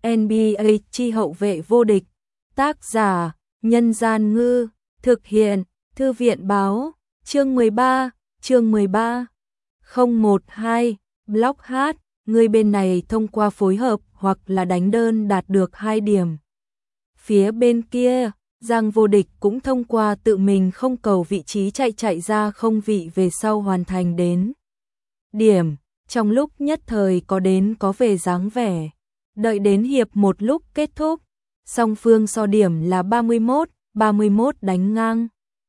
NBA chi hậu vệ vô địch. Tác giả: Nhân Gian Ngư. Thực hiện: Thư viện Báo. Chương 13. 012. Block hát. Người bên này thông qua phối hợp hoặc là đánh đơn đạt được 2 điểm. Phía bên kia, Giang Vô Địch cũng thông qua tự mình không cầu vị trí chạy ra không vị về sau hoàn thành đến điểm. Trong lúc nhất thời có đến có về dáng vẻ. Đợi đến hiệp 1 lúc kết thúc, song phương so điểm là 31 đánh ngang.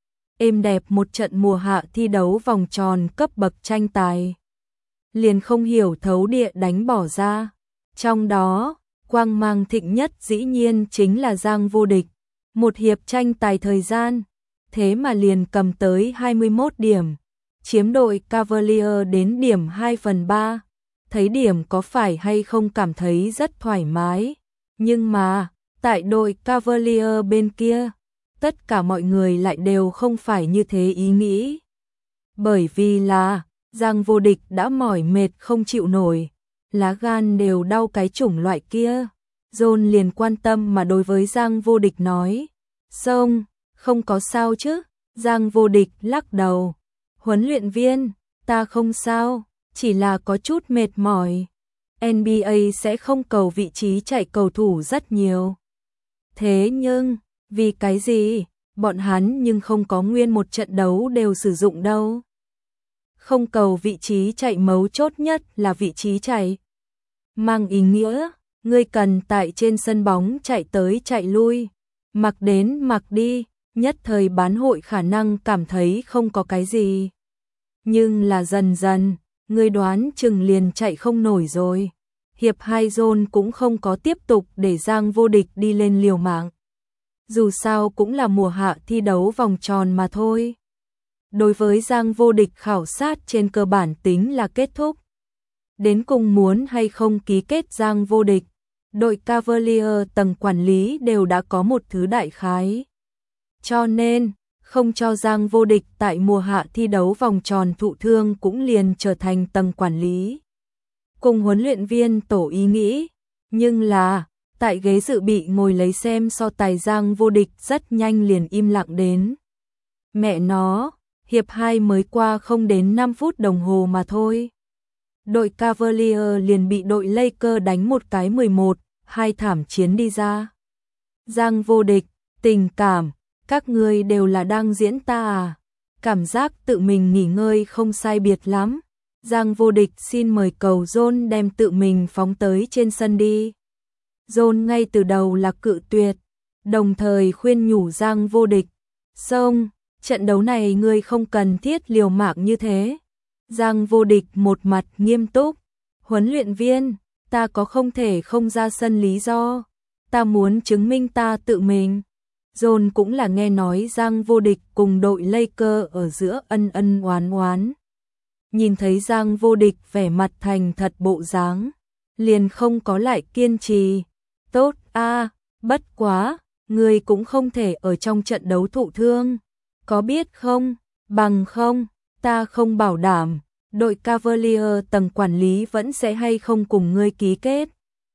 Êm đẹp một trận mùa hạ thi đấu vòng tròn cấp bậc tranh tài. Liền không hiểu thấu địa đánh bỏ ra. Trong đó, quang mang thịnh nhất dĩ nhiên chính là Giang Vô Địch. Một hiệp tranh tài thời gian, thế mà liền cầm tới 21 điểm. Chiếm đội Cavalier đến điểm 2/3. Thấy điểm có phải hay không cảm thấy rất thoải mái. Nhưng mà, tại đội Cavalier bên kia, tất cả mọi người lại đều không phải như thế ý nghĩ. Bởi vì là, Giang Vô Địch đã mỏi mệt không chịu nổi, lá gan đều đau cái chủng loại kia. John liền quan tâm mà đối với Giang Vô Địch nói, "Sông, không có sao chứ?" Giang Vô Địch lắc đầu, "Huấn luyện viên, ta không sao, chỉ là có chút mệt mỏi. NBA sẽ không cầu vị trí chạy cầu thủ rất nhiều. Thế nhưng, vì cái gì, bọn hắn nhưng không có nguyên một trận đấu đều sử dụng đâu. Không cầu vị trí chạy mấu chốt nhất là vị trí chạy. Mang ý nghĩa, ngươi cần tại trên sân bóng chạy tới chạy lui, mặc đến mặc đi, nhất thời bán hội khả năng cảm thấy không có cái gì. Nhưng là dần dần, ngươi đoán chừng liền chạy không nổi rồi." Hiệp 2 John cũng không có tiếp tục để Giang Vô Địch đi lên liều mạng. Dù sao cũng là mùa hạ thi đấu vòng tròn mà thôi. Đối với Giang Vô Địch khảo sát trên cơ bản tính là kết thúc. Đến cùng muốn hay không ký kết Giang Vô Địch, đội Cavalier tầng quản lý đều đã có một thứ đại khái. Cho nên, không cho Giang Vô Địch tại mùa hạ thi đấu vòng tròn thụ thương cũng liền trở thành tầng quản lý. Cùng huấn luyện viên tổ ý nghĩ, nhưng là, tại ghế dự bị ngồi lấy xem so tài Giang Vô Địch rất nhanh liền im lặng đến. Mẹ nó, hiệp 2 mới qua không đến 5 phút đồng hồ mà thôi. Đội Cavalier liền bị đội Lakers đánh một cái 11-2 thảm chiến đi ra. Giang Vô Địch, tình cảm, các ngươi đều là đang diễn ta à? Cảm giác tự mình nghỉ ngơi không sai biệt lắm. Giang Vô Địch xin mời cầu John đem tự mình phóng tới trên sân đi. John ngay từ đầu là cự tuyệt, đồng thời khuyên nhủ Giang Vô Địch, "Sông, trận đấu này ngươi không cần thiết liều mạng như thế." Giang Vô Địch một mặt nghiêm túc, "Huấn luyện viên, ta có không thể không ra sân lý do, ta muốn chứng minh ta tự mình." John cũng là nghe nói Giang Vô Địch cùng đội Lakers ở giữa ân oán oán. Nhìn thấy Giang Vô Địch vẻ mặt thành thật bộ dáng, liền không có lại kiên trì. "Tốt a, bất quá, ngươi cũng không thể ở trong trận đấu thụ thương, có biết không? Bằng không, ta không bảo đảm, đội Cavalier tầng quản lý vẫn sẽ hay không cùng ngươi ký kết."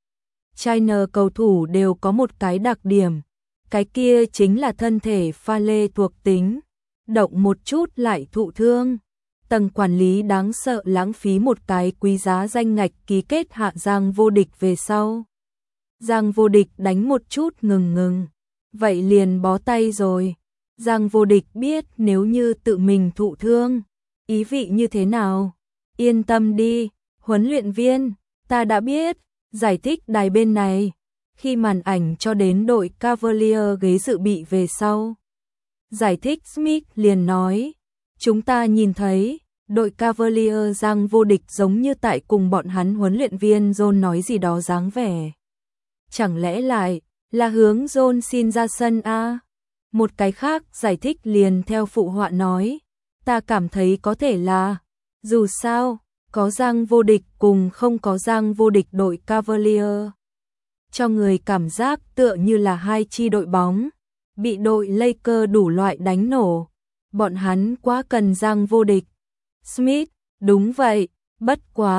China cầu thủ đều có một cái đặc điểm, cái kia chính là thân thể pha lê thuộc tính, động một chút lại thụ thương. Tầng quản lý đáng sợ lãng phí một cái quý giá danh ngạch ký kết hạ Giang Vô Địch về sau. Giang Vô Địch đánh một chút ngừng, vậy liền bó tay rồi. Giang Vô Địch biết nếu như tự mình thụ thương, ý vị như thế nào. "Yên tâm đi, huấn luyện viên, ta đã biết." Giải thích đài bên này, khi màn ảnh cho đến đội Cavalier ghế dự bị về sau. Giải thích Smith liền nói, "Chúng ta nhìn thấy, đội Cavalier Giang Vô Địch giống như tại cùng bọn hắn huấn luyện viên John nói gì đó dáng vẻ. Chẳng lẽ lại là hướng John xin ra sân a?" Một cái khác giải thích liền theo phụ họa nói, "Ta cảm thấy có thể là, dù sao, có Giang Vô Địch cùng không có Giang Vô Địch đội Cavalier. Cho người cảm giác tựa như là hai chi đội bóng, bị đội Lakers đủ loại đánh nổ. Bọn hắn quá cần Giang Vô Địch." Smith, "Đúng vậy, bất quá,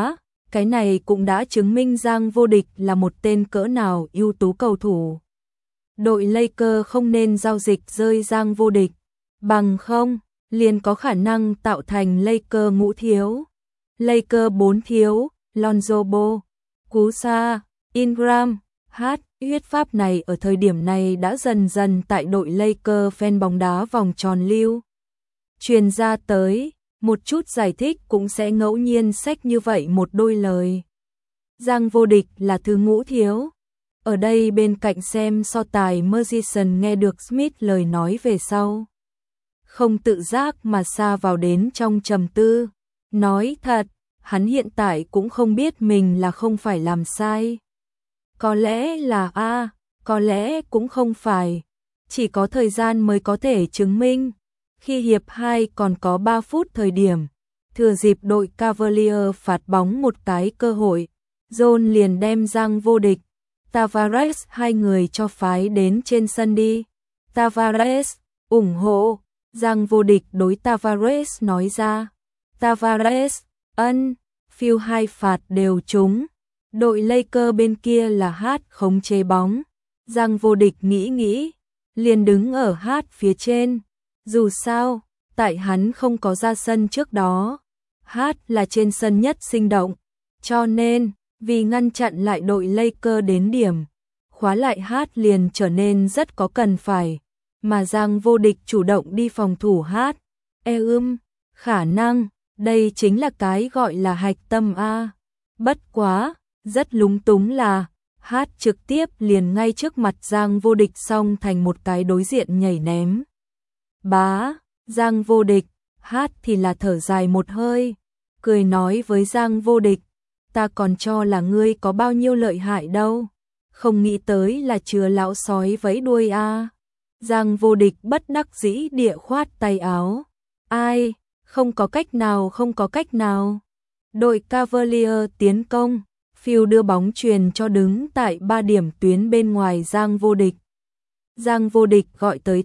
Cái này cũng đã chứng minh Giang Vô Địch là một tên cỡ nào ưu tú cầu thủ. Đội Lakers không nên giao dịch rơi Giang Vô Địch, bằng không, liền có khả năng tạo thành Lakers ngũ thiếu. Lakers 4 thiếu, Lonzo Ball, Kusa, Ingram, huyết pháp này ở thời điểm này đã dần dần tại đội Lakers fan bóng đá vòng tròn lưu. Truyền ra tới, một chút giải thích cũng sẽ ngẫu nhiên xách như vậy một đôi lời. Giang Vô Địch là thứ ngũ thiếu. Ở đây bên cạnh xem so tài Murchison nghe được Smith lời nói về sau. Không tự giác mà sa vào đến trong trầm tư. Nói thật, hắn hiện tại cũng không biết mình là không phải làm sai. Có lẽ là có lẽ cũng không phải. Chỉ có thời gian mới có thể chứng minh. Khi hiệp 2 còn có 3 phút thời điểm, thừa dịp đội Cavaliers phạt bóng một cái cơ hội, John liền đem Giang Vô Địch, Tavares hai người cho phái đến trên sân đi. Tavares, ủng hộ, Giang Vô Địch đối Tavares nói ra. Tavares, Phil hai phạt đều trúng. Đội Lakers bên kia là khống chế bóng. Giang Vô Địch nghĩ, liền đứng ở phía trên. Dù sao, tại hắn không có ra sân trước đó, là trên sân nhất sinh động, cho nên, vì ngăn chặn lại đội Lakers đến điểm, khóa lại liền trở nên rất có cần phải, mà Giang Vô Địch chủ động đi phòng thủ khả năng, đây chính là cái gọi là hạch tâm A. Bất quá, rất lúng túng là, trực tiếp liền ngay trước mặt Giang Vô Địch xong thành một cái đối diện nhảy ném. Bá, Giang Vô Địch, thì là thở dài một hơi, cười nói với Giang Vô Địch, ta còn cho là ngươi có bao nhiêu lợi hại đâu, không nghĩ tới là chứa lão sói vẫy đuôi a. Giang Vô Địch bất đắc dĩ địa khoát tay áo, ai, không có cách nào. Đội Cavaliers tiến công, Phil đưa bóng truyền cho đứng tại 3 điểm tuyến bên ngoài Giang Vô Địch. Giang Vô Địch gọi tới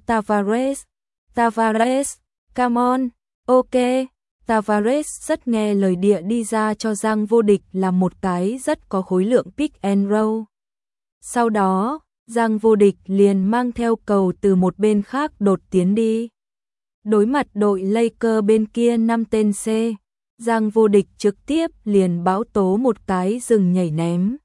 Tavares, come on, ok. Tavares rất nghe lời địa đi ra cho Giang Vô Địch là một cái rất có khối lượng pick and roll. Sau đó, Giang Vô Địch liền mang theo cầu từ một bên khác đột tiến đi. Đối mặt đội Lakers bên kia 5 tên C, Giang Vô Địch trực tiếp liền bão tố một cái rừng nhảy ném.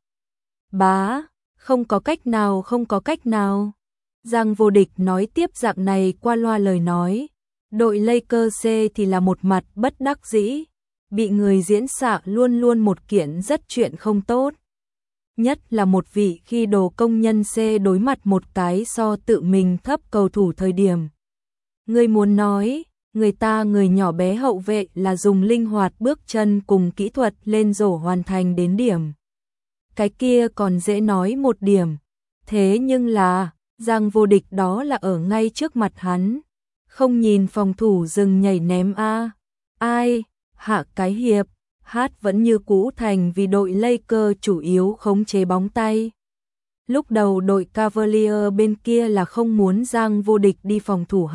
Bá, không có cách nào. Giang Vô Địch nói tiếp dạng này qua loa lời nói. Đội Lakers C thì là một mặt bất đắc dĩ, bị người diễn xạ luôn luôn một kiện rất chuyện không tốt. Nhất là một vị khi đồ công nhân C đối mặt một cái so tự mình thấp cầu thủ thời điểm. Người muốn nói, người nhỏ bé hậu vệ là dùng linh hoạt bước chân cùng kỹ thuật lên rổ hoàn thành đến điểm. Cái kia còn dễ nói một điểm, thế nhưng là, Giang Vô Địch đó là ở ngay trước mặt hắn. Không nhìn phòng thủ dừng nhảy ném a. Ai, hạ cái hiệp, vẫn như cũ thành vì đội Lakers chủ yếu khống chế bóng tay. Lúc đầu đội Cavaliers bên kia là không muốn Giang Vô Địch đi phòng thủ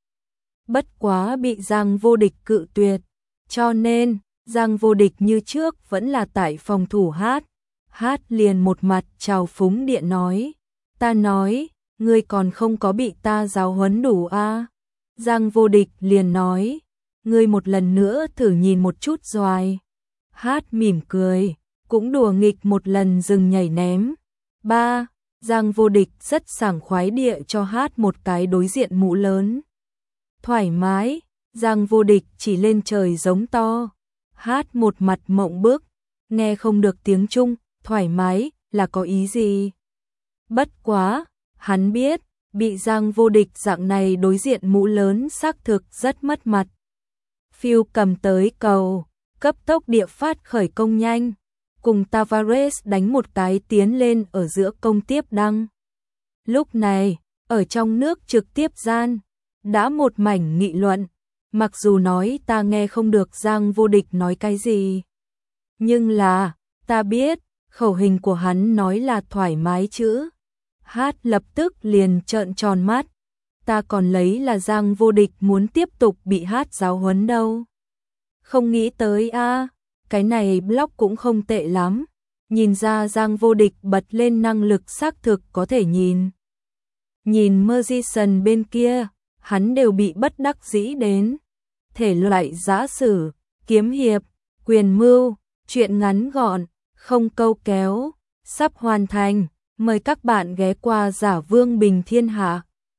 bất quá bị Giang Vô Địch cự tuyệt, cho nên Giang Vô Địch như trước vẫn là tại phòng thủ liền một mặt trào phúng địa nói, ta nói, ngươi còn không có bị ta giáo huấn đủ a. Giang Vô Địch liền nói, ngươi một lần nữa thử nhìn một chút doài. Mỉm cười, cũng đùa nghịch một lần dừng nhảy ném. 3. Giang Vô Địch rất sảng khoái địa cho một cái đối diện mũ lớn. Thoải mái, Giang Vô Địch chỉ lên trời giống to. Một mặt mộng bức, nghe không được tiếng Trung, thoải mái là có ý gì. Bất quá, hắn biết, bị Giang Vô Địch dạng này đối diện mũ lớn xác thực rất mất mặt. Phil cầm tới cầu, cấp tốc địa phát khởi công nhanh, cùng Tavares đánh một cái tiến lên ở giữa công tiếp đăng. Lúc này, ở trong nước trực tiếp gian, đã một mảnh nghị luận, mặc dù nói ta nghe không được Giang Vô Địch nói cái gì. Nhưng là, ta biết, khẩu hình của hắn nói là thoải mái chữ. Lập tức liền trợn tròn mắt, ta còn lấy là Giang Vô Địch muốn tiếp tục bị giáo huấn đâu. Không nghĩ tới cái này blog cũng không tệ lắm. Nhìn ra Giang Vô Địch bật lên năng lực xác thực có thể nhìn. Nhìn Magician bên kia, hắn đều bị bất đắc dĩ đến. Thể loại giã sử, kiếm hiệp, quyền mưu, truyện ngắn gọn, không câu kéo, sắp hoàn thành. Mời các bạn ghé qua Giả Vương Bình Thiên Hạ.